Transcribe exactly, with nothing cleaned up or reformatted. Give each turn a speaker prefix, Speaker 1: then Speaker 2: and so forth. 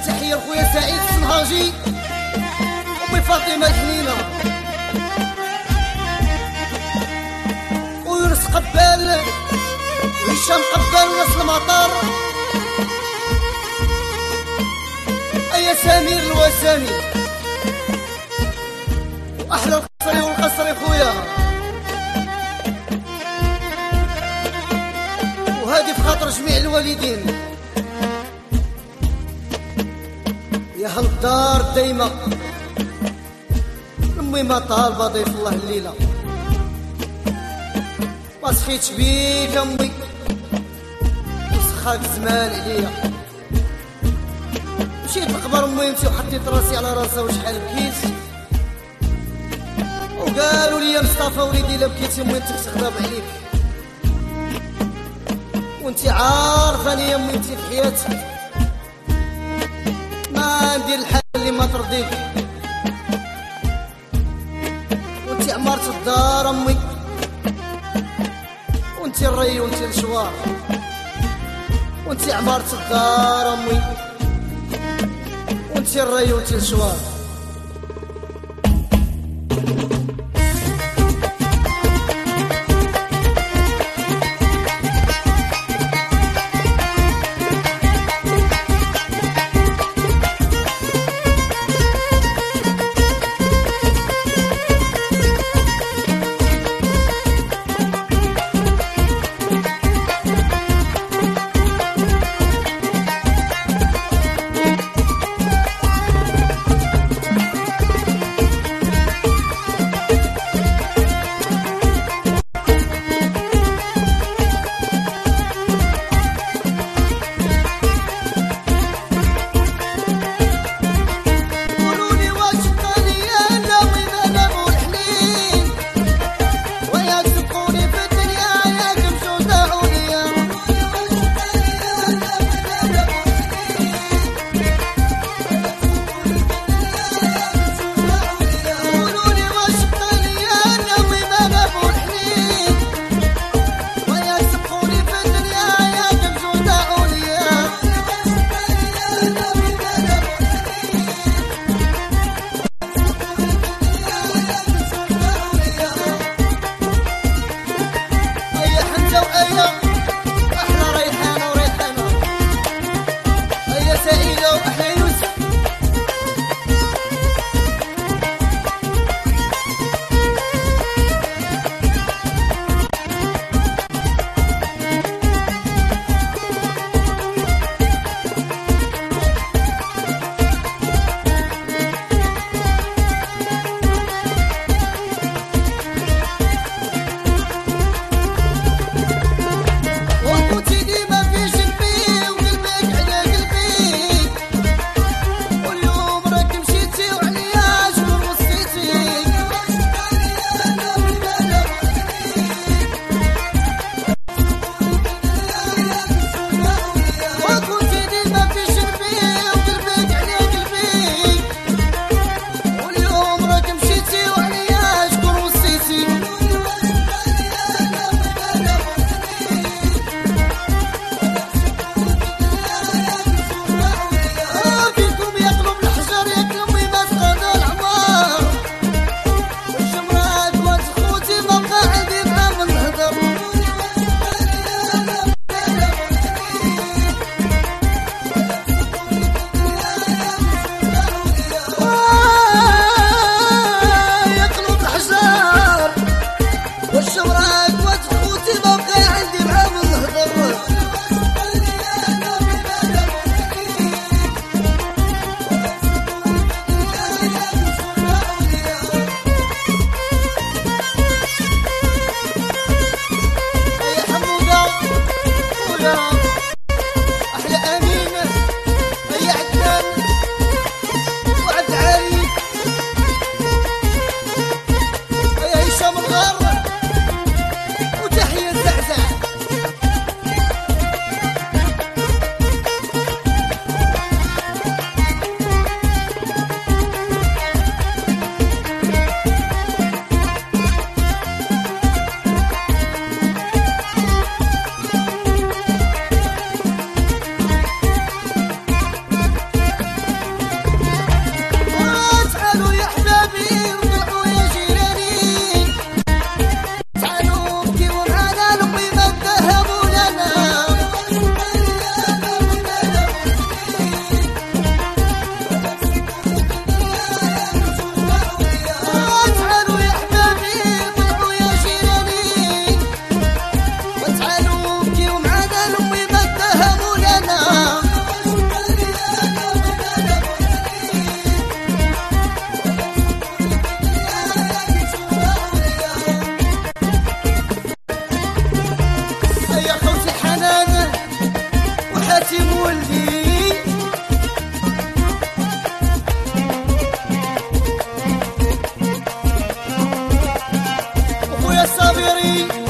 Speaker 1: تحية لخويا سعيد السنهاجي أمي فاطمة الحنينة ويونس قبال وهشام قبال وناس المطار أيا سمير الوسامي وأحلى القصري والقصري خويا وهادي في خاطر جميع الوالدين يا هل الدار دايما امي ما طالبه ضيف الله الليله ما صفيتش بيك امي وسخاك زمان عليا مشيت لقبر امي مشي وحطيت راسي على راسها وشحال بكيت وقالوا لي يا مصطفى وليدي الا بكيتي امي انت تغضب عليك وانت عارفه اني امي انت في حياتي ما ندير الحال اللي ما ترضيك وانت عمرت الدار امي وانت الري وانت الشوار وانت عمرت الدار امي وانت الري وانت الشوار الكافرين